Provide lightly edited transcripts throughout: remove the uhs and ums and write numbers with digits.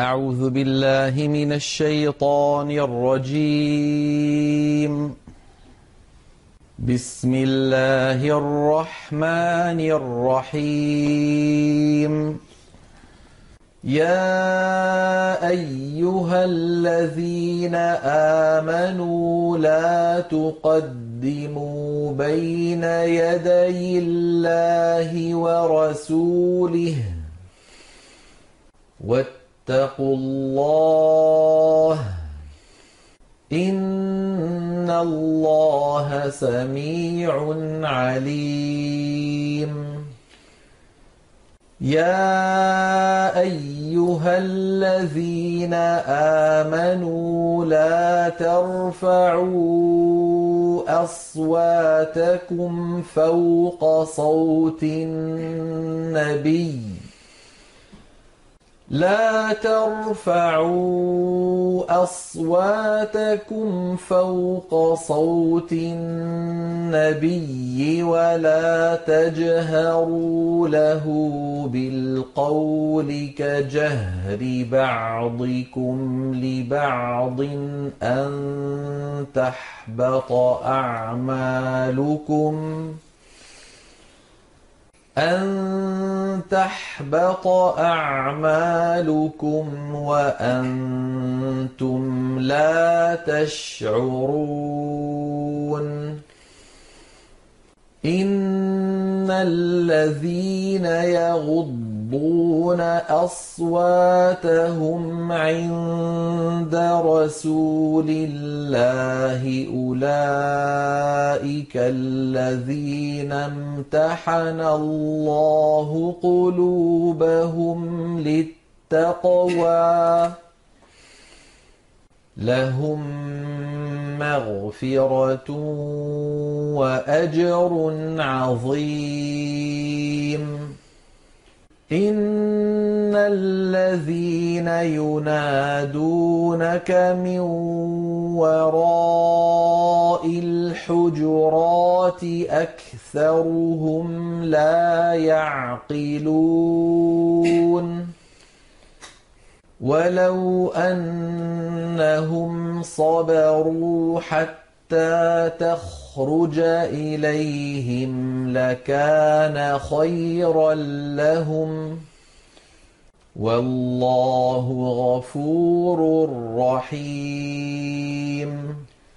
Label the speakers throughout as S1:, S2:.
S1: أعوذ بالله من الشيطان الرجيم. بسم الله الرحمن الرحيم. يا أيها الذين آمنوا لا تقدموا بين يدي الله ورسوله واتقوا الله إن الله سميع عليم. يا أيها الذين آمنوا لا ترفعوا أصواتكم فوق صوت النبي لا ترفعوا أصواتكم فوق صوت النبي ولا تجهروا له بالقول كجهر بعضكم لبعض أن تحبط أعمالكم وأنتم لا تشعرون. إن الذين يغضون أصواتهم عند رسول الله أولئك الذين امتحن الله قلوبهم للتقوى لهم مغفرة وأجر عظيم. إن الذين ينادونك من وراء الحجرات أكثرهم لا يعقلون. ولو أنهم صبروا حتى تخرج إليهم لكان خيرا لهم والله غفور رحيم.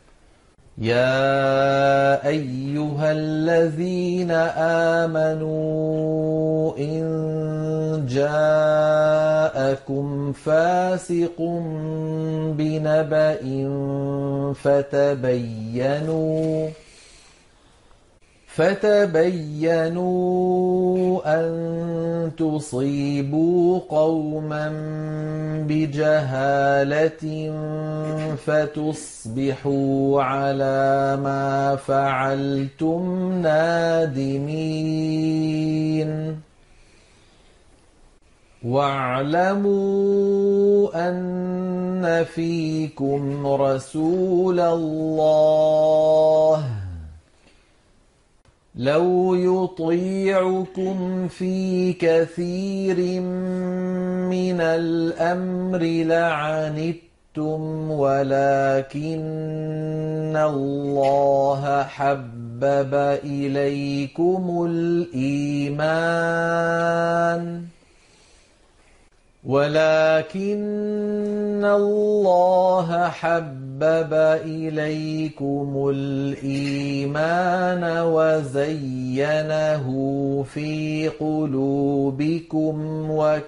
S1: يا أيها الذين آمنوا إن جاءكم فاسق بنبأ فتبينوا أن تصيبوا قوما بجهالة فتصبحوا على ما فعلتم نادمين. واعلموا أن فيكم رسول الله لو يطيعكم في كثير من الأمر لعنتم ولكن الله حبب إليكم الإيمان وزينه في قلوبكم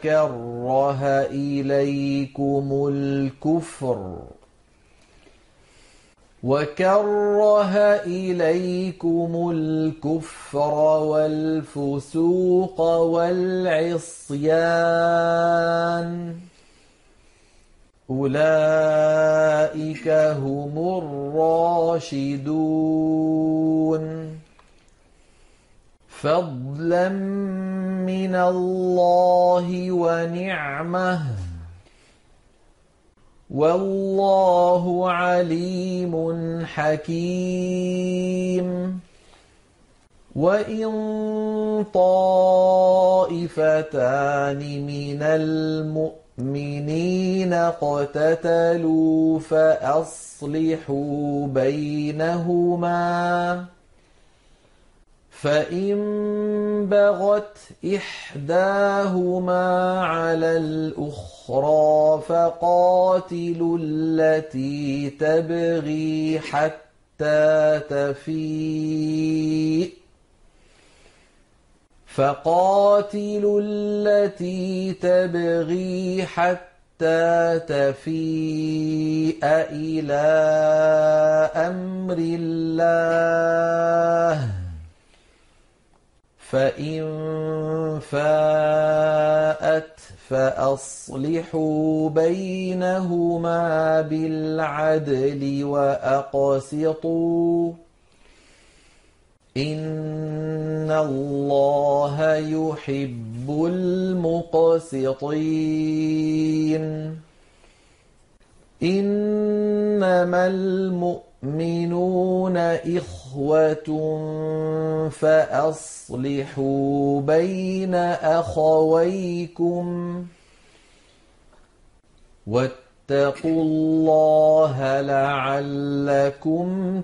S1: وكره إليكم الكفر والفسوق والعصيان أولئك هم الراشدون فضلا من الله ونعمة والله عليم حكيم. وإن طائفتان من المؤمنين مؤمنين اقتتلوا فأصلحوا بينهما فإن بغت إحداهما على الأخرى فقاتلوا التي تبغي حتى تفيء إلى أمر الله فإن فاءت فأصلحوا بينهما بالعدل وأقسطوا إن الله يحب المقسطين إنما المؤمنون إخوة فأصلحوا بين أخويكم واتقوا الله لعلكم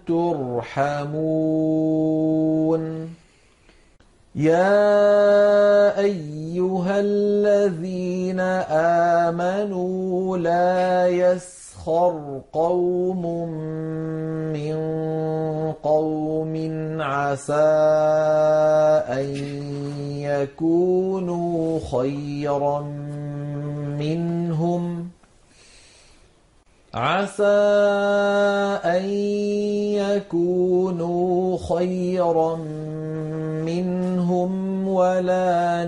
S1: ترحمون يا أيها الذين آمنوا لا يسخر قوم من قوم عسى أن يكونوا خيرا منهم ولا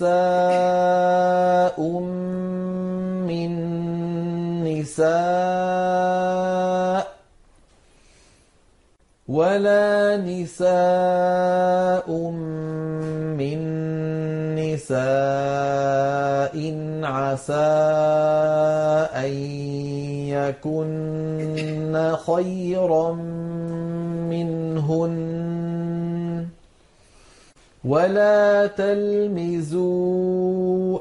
S1: نساء من نساء عسى أن يكن خيرا منهن ولا تلمزوا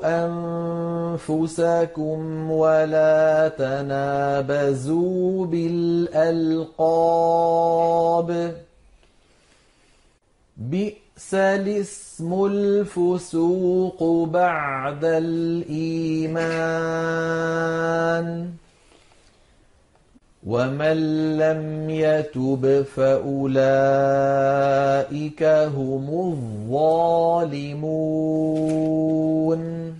S1: أنفسكم ولا تنابزوا بالألقاب بئس الاسم الفسوق بعد الإيمان ومن لم يتب فأولئك هم الظالمون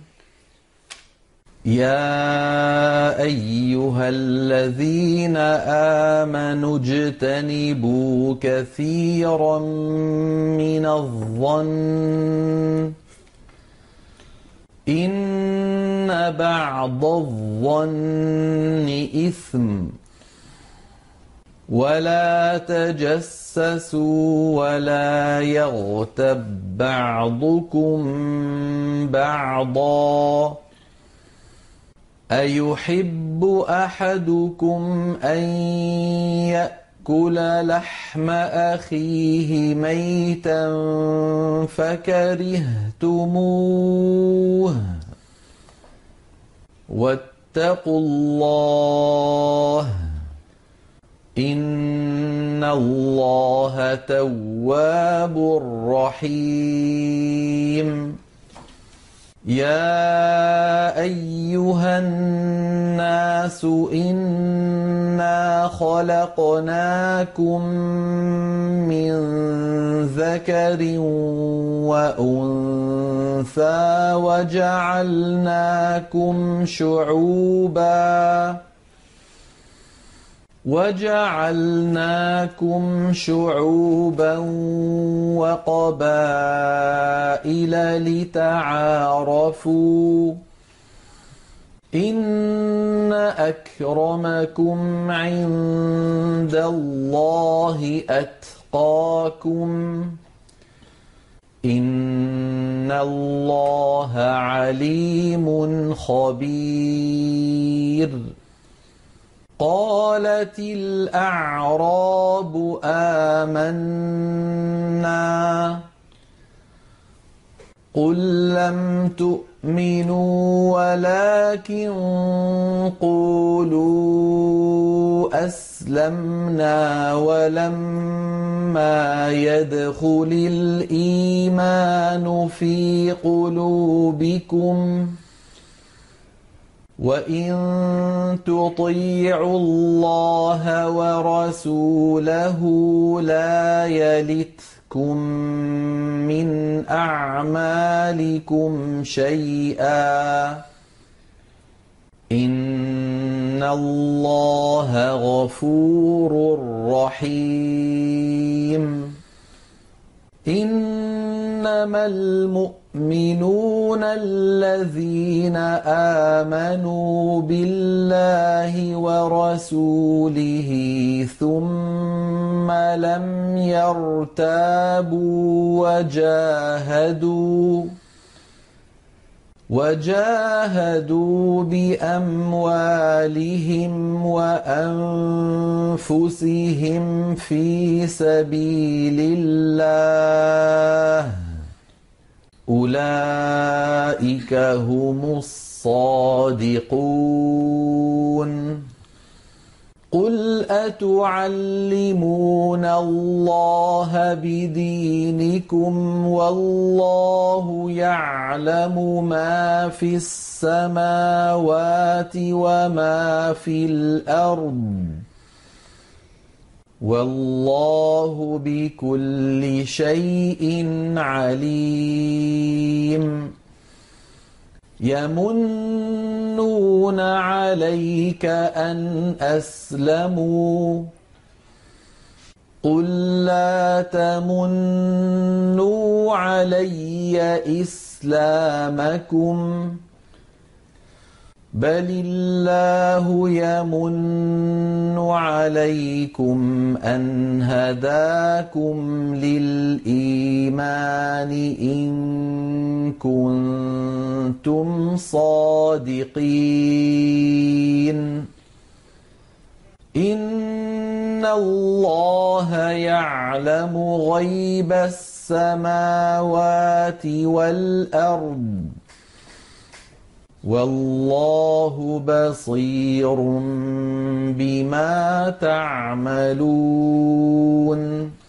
S1: يا أيها الذين آمنوا اجتنبوا كثيرا من الظن إن بعض الظن إثم ولا تجسسوا ولا يغتب بعضكم بعضا أيحب أحدكم أن يأكل لحم أخيه ميتا فكرهتموه واتقوا الله إن الله تواب رحيم يا أيها الناس إنا خلقناكم من ذكر وأنثى وجعلناكم شعوبا وقبائل لتعارفوا إن أكرمكم عند الله أتقاكم إن الله عليم خبير قالت الأعراب آمنا قل لم تؤمنوا تؤمنوا ولكن قولوا أسلمنا ولما يدخل الإيمان في قلوبكم وإن تطيعوا الله ورسوله لا يلتكم من أعمالكم شيئا إن الله غفور رحيم إنما المؤمنون الذين آمنوا بالله ورسوله ثم لم يرتابوا وجاهدوا بأموالهم وأنفسهم في سبيل الله أولئك هم الصادقون قل أتعلمون الله بدينكم والله يعلم ما في السماوات وما في الأرض والله بكل شيء عليم يمنون عليك أن أسلموا قل لا تمنوا علي إسلامكم بل الله يمن عليكم أن هداكم للإيمان إن كنتم صادقين إن الله يعلم غيب السماوات والأرض والله بصير بما تعملون